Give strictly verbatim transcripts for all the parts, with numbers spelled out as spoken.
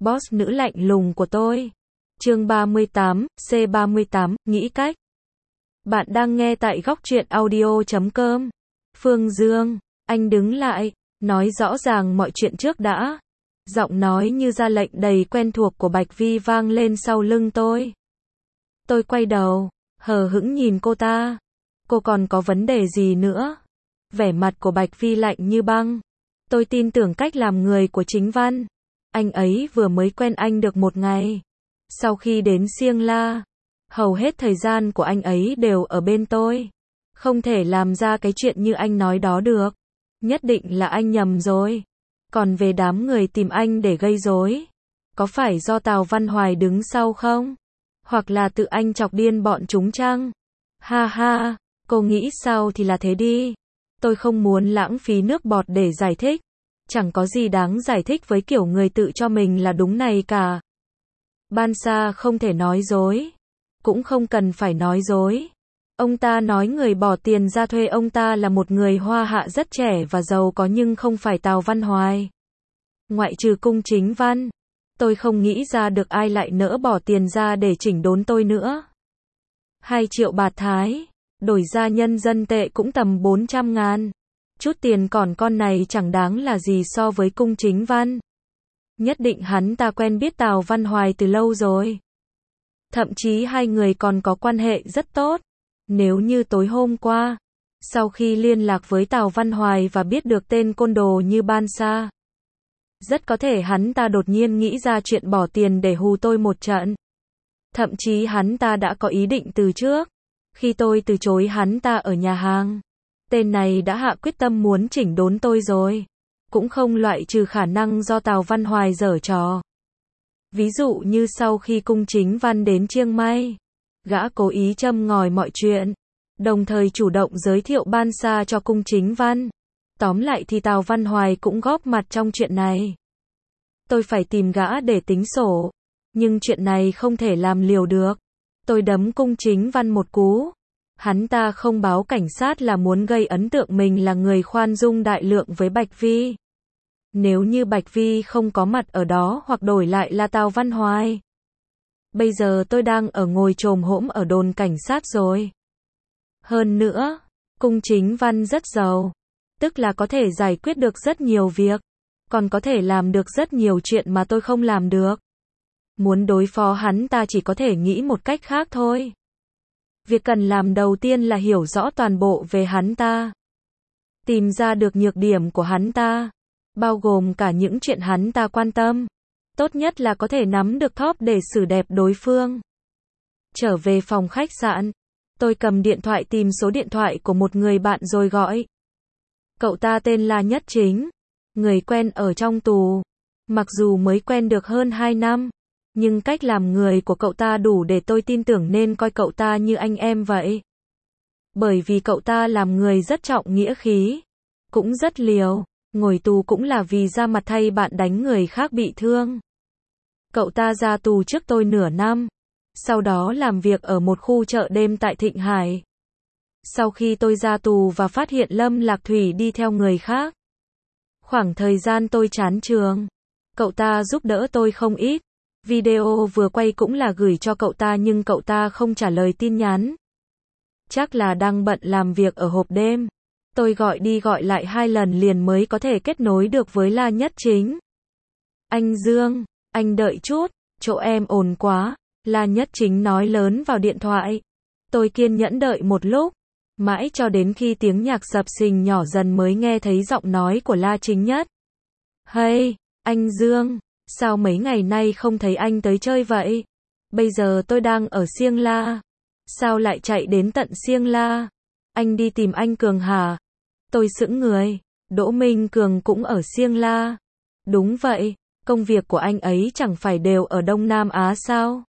boss nữ lạnh lùng của tôi. Chương ba mươi tám, C ba mươi tám, nghĩ cách. Bạn đang nghe tại góc truyện audio chấm com. Phương Dương, anh đứng lại, nói rõ ràng mọi chuyện trước đã. Giọng nói như ra lệnh đầy quen thuộc của Bạch Vi vang lên sau lưng tôi. Tôi quay đầu, hờ hững nhìn cô ta. Cô còn có vấn đề gì nữa? Vẻ mặt của Bạch Vi lạnh như băng. Tôi tin tưởng cách làm người của Chính Văn. Anh ấy vừa mới quen anh được một ngày. Sau khi đến Siêng La, hầu hết thời gian của anh ấy đều ở bên tôi. Không thể làm ra cái chuyện như anh nói đó được. Nhất định là anh nhầm rồi. Còn về đám người tìm anh để gây rối, có phải do Tào Văn Hoài đứng sau không? Hoặc là tự anh chọc điên bọn chúng chăng? Ha ha, cô nghĩ sao thì là thế đi. Tôi không muốn lãng phí nước bọt để giải thích. Chẳng có gì đáng giải thích với kiểu người tự cho mình là đúng này cả. Ban Sa không thể nói dối. Cũng không cần phải nói dối. Ông ta nói người bỏ tiền ra thuê ông ta là một người hoa hạ rất trẻ và giàu có nhưng không phải Tào Văn Hoài. Ngoại trừ Cung Chính Văn, tôi không nghĩ ra được ai lại nỡ bỏ tiền ra để chỉnh đốn tôi nữa. Hai triệu bạt Thái, đổi ra nhân dân tệ cũng tầm bốn trăm ngàn. Chút tiền còn con này chẳng đáng là gì so với Cung Chính Văn. Nhất định hắn ta quen biết Tào Văn Hoài từ lâu rồi. Thậm chí hai người còn có quan hệ rất tốt. Nếu như tối hôm qua, sau khi liên lạc với Tào Văn Hoài và biết được tên côn đồ như Ban Sa, rất có thể hắn ta đột nhiên nghĩ ra chuyện bỏ tiền để hù tôi một trận. Thậm chí hắn ta đã có ý định từ trước. Khi tôi từ chối hắn ta ở nhà hàng, tên này đã hạ quyết tâm muốn chỉnh đốn tôi rồi. Cũng không loại trừ khả năng do Tào Văn Hoài giở trò. Ví dụ như sau khi Cung Chính Văn đến Chiang Mai, gã cố ý châm ngòi mọi chuyện, đồng thời chủ động giới thiệu Ban Sa cho Cung Chính Văn. Tóm lại thì Tào Văn Hoài cũng góp mặt trong chuyện này. Tôi phải tìm gã để tính sổ, nhưng chuyện này không thể làm liều được. Tôi đấm Cung Chính Văn một cú. Hắn ta không báo cảnh sát là muốn gây ấn tượng mình là người khoan dung đại lượng với Bạch Vi. Nếu như Bạch Vi không có mặt ở đó hoặc đổi lại là Tào Văn Hoài. Bây giờ tôi đang ở ngồi chồm hổm ở đồn cảnh sát rồi. Hơn nữa, Cung Chính Văn rất giàu. Tức là có thể giải quyết được rất nhiều việc. Còn có thể làm được rất nhiều chuyện mà tôi không làm được. Muốn đối phó hắn ta chỉ có thể nghĩ một cách khác thôi. Việc cần làm đầu tiên là hiểu rõ toàn bộ về hắn ta. Tìm ra được nhược điểm của hắn ta. Bao gồm cả những chuyện hắn ta quan tâm. Tốt nhất là có thể nắm được top để xử đẹp đối phương. Trở về phòng khách sạn, tôi cầm điện thoại tìm số điện thoại của một người bạn rồi gọi. Cậu ta tên là Nhất Chính, người quen ở trong tù. Mặc dù mới quen được hơn hai năm, nhưng cách làm người của cậu ta đủ để tôi tin tưởng nên coi cậu ta như anh em vậy. Bởi vì cậu ta làm người rất trọng nghĩa khí, cũng rất liều. Ngồi tù cũng là vì ra mặt thay bạn đánh người khác bị thương. Cậu ta ra tù trước tôi nửa năm. Sau đó làm việc ở một khu chợ đêm tại Thịnh Hải. Sau khi tôi ra tù và phát hiện Lâm Lạc Thủy đi theo người khác. Khoảng thời gian tôi chán trường, cậu ta giúp đỡ tôi không ít. Video vừa quay cũng là gửi cho cậu ta nhưng cậu ta không trả lời tin nhắn. Chắc là đang bận làm việc ở hộp đêm. Tôi gọi đi gọi lại hai lần liền mới có thể kết nối được với La Nhất Chính. Anh Dương, anh đợi chút, chỗ em ồn quá. La Nhất Chính nói lớn vào điện thoại. Tôi kiên nhẫn đợi một lúc, mãi cho đến khi tiếng nhạc sập sình nhỏ dần mới nghe thấy giọng nói của La Chính Nhất. Hey, anh Dương, sao mấy ngày nay không thấy anh tới chơi vậy? Bây giờ tôi đang ở Siêng La. Sao lại chạy đến tận Siêng La? Anh đi tìm anh Cường hả? Tôi sững người. Đỗ Minh Cường cũng ở Siêng La. Đúng vậy, công việc của anh ấy chẳng phải đều ở Đông Nam Á sao?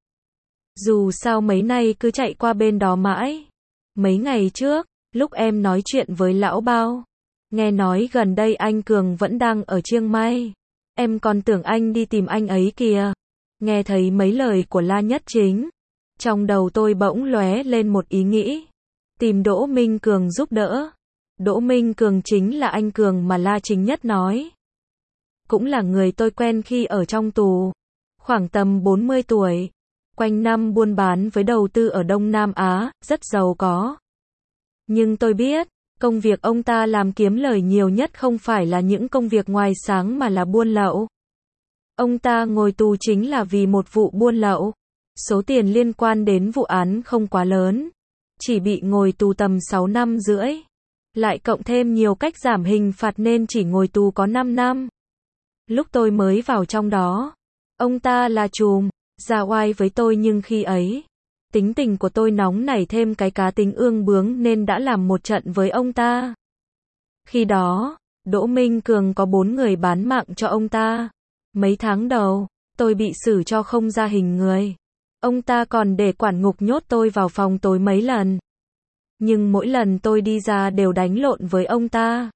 Dù sao mấy nay cứ chạy qua bên đó mãi. Mấy ngày trước, lúc em nói chuyện với lão Bao, nghe nói gần đây anh Cường vẫn đang ở Chiang Mai. Em còn tưởng anh đi tìm anh ấy kìa. Nghe thấy mấy lời của La Nhất Chính, trong đầu tôi bỗng lóe lên một ý nghĩ. Tìm Đỗ Minh Cường giúp đỡ. Đỗ Minh Cường chính là anh Cường mà La Chính Nhất nói. Cũng là người tôi quen khi ở trong tù. khoảng tầm bốn mươi tuổi, quanh năm buôn bán với đầu tư ở Đông Nam Á, rất giàu có. Nhưng tôi biết, công việc ông ta làm kiếm lời nhiều nhất không phải là những công việc ngoài sáng mà là buôn lậu. Ông ta ngồi tù chính là vì một vụ buôn lậu. Số tiền liên quan đến vụ án không quá lớn, chỉ bị ngồi tù tầm sáu năm rưỡi. Lại cộng thêm nhiều cách giảm hình phạt nên chỉ ngồi tù có năm năm. Lúc tôi mới vào trong đó, ông ta là trùm, ra oai với tôi nhưng khi ấy, tính tình của tôi nóng nảy thêm cái cá tính ương bướng nên đã làm một trận với ông ta. Khi đó, Đỗ Minh Cường có bốn người bán mạng cho ông ta. Mấy tháng đầu, tôi bị xử cho không ra hình người. Ông ta còn để quản ngục nhốt tôi vào phòng tối mấy lần. Nhưng mỗi lần tôi đi ra đều đánh lộn với ông ta.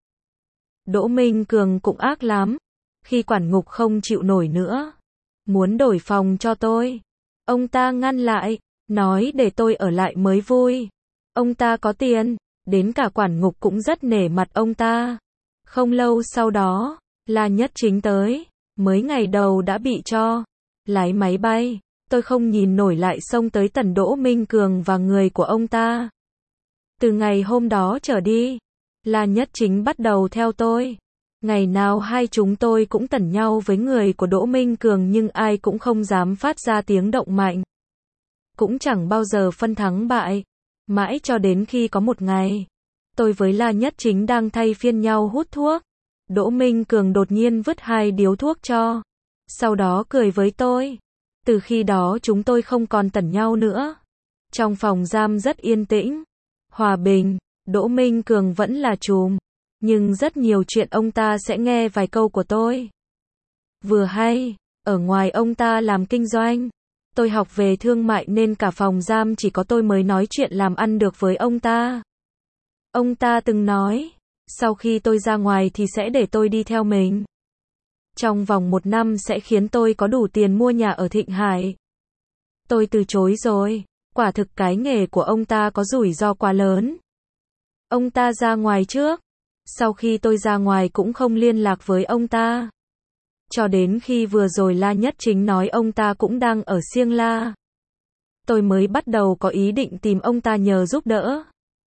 Đỗ Minh Cường cũng ác lắm. Khi quản ngục không chịu nổi nữa, muốn đổi phòng cho tôi, ông ta ngăn lại, nói để tôi ở lại mới vui. Ông ta có tiền, đến cả quản ngục cũng rất nể mặt ông ta. Không lâu sau đó, La Nhất Chính tới, mới ngày đầu đã bị cho lái máy bay. Tôi không nhìn nổi lại xông tới tần Đỗ Minh Cường và người của ông ta. Từ ngày hôm đó trở đi, La Nhất Chính bắt đầu theo tôi. Ngày nào hai chúng tôi cũng tẩn nhau với người của Đỗ Minh Cường nhưng ai cũng không dám phát ra tiếng động mạnh. Cũng chẳng bao giờ phân thắng bại. Mãi cho đến khi có một ngày, tôi với La Nhất Chính đang thay phiên nhau hút thuốc. Đỗ Minh Cường đột nhiên vứt hai điếu thuốc cho. Sau đó cười với tôi. Từ khi đó chúng tôi không còn tẩn nhau nữa. Trong phòng giam rất yên tĩnh, hòa bình. Đỗ Minh Cường vẫn là trùm, nhưng rất nhiều chuyện ông ta sẽ nghe vài câu của tôi. Vừa hay, ở ngoài ông ta làm kinh doanh. Tôi học về thương mại nên cả phòng giam chỉ có tôi mới nói chuyện làm ăn được với ông ta. Ông ta từng nói, sau khi tôi ra ngoài thì sẽ để tôi đi theo mình. Trong vòng một năm sẽ khiến tôi có đủ tiền mua nhà ở Thịnh Hải. Tôi từ chối rồi, quả thực cái nghề của ông ta có rủi ro quá lớn. Ông ta ra ngoài trước, sau khi tôi ra ngoài cũng không liên lạc với ông ta. Cho đến khi vừa rồi La Nhất Chính nói ông ta cũng đang ở Siêng La. Tôi mới bắt đầu có ý định tìm ông ta nhờ giúp đỡ.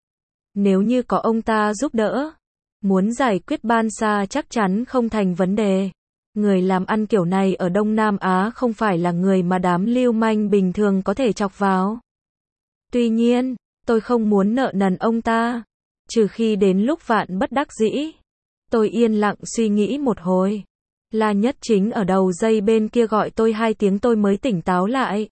Nếu như có ông ta giúp đỡ, muốn giải quyết Ban Sa chắc chắn không thành vấn đề. Người làm ăn kiểu này ở Đông Nam Á không phải là người mà đám lưu manh bình thường có thể chọc vào. Tuy nhiên, tôi không muốn nợ nần ông ta, trừ khi đến lúc vạn bất đắc dĩ. Tôi yên lặng suy nghĩ một hồi. La Nhất Chính ở đầu dây bên kia gọi tôi hai tiếng tôi mới tỉnh táo lại.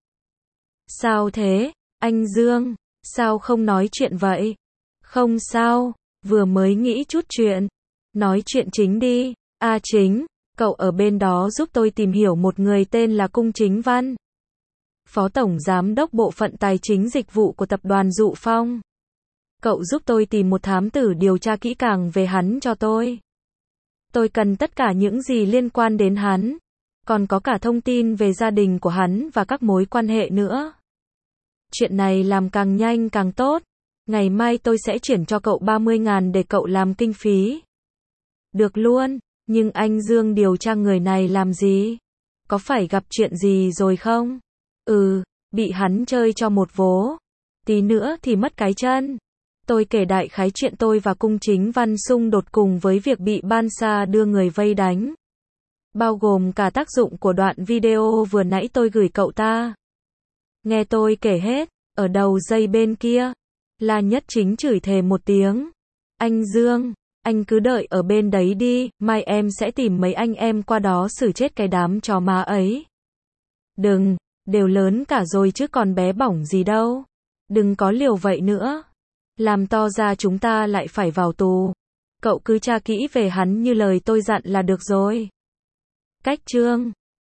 Sao thế, anh Dương? Sao không nói chuyện vậy? Không sao, vừa mới nghĩ chút chuyện. Nói chuyện chính đi. A à Chính, cậu ở bên đó giúp tôi tìm hiểu một người tên là Cung Chính Văn, Phó Tổng Giám đốc Bộ phận Tài chính Dịch vụ của Tập đoàn Dụ Phong. Cậu giúp tôi tìm một thám tử điều tra kỹ càng về hắn cho tôi. Tôi cần tất cả những gì liên quan đến hắn, còn có cả thông tin về gia đình của hắn và các mối quan hệ nữa. Chuyện này làm càng nhanh càng tốt. Ngày mai tôi sẽ chuyển cho cậu ba mươi ngàn để cậu làm kinh phí. Được luôn, nhưng anh Dương điều tra người này làm gì? Có phải gặp chuyện gì rồi không? Ừ, bị hắn chơi cho một vố. Tí nữa thì mất cái chân. Tôi kể đại khái chuyện tôi và Cung Chính Văn xung đột cùng với việc bị Ban Sa đưa người vây đánh. Bao gồm cả tác dụng của đoạn video vừa nãy tôi gửi cậu ta. Nghe tôi kể hết, ở đầu dây bên kia, La Nhất Chính chửi thề một tiếng. Anh Dương, anh cứ đợi ở bên đấy đi, mai em sẽ tìm mấy anh em qua đó xử chết cái đám chó má ấy. Đừng, đều lớn cả rồi chứ còn bé bỏng gì đâu. Đừng có liều vậy nữa. Làm to ra chúng ta lại phải vào tù. Cậu cứ tra kỹ về hắn như lời tôi dặn là được rồi. Cách chương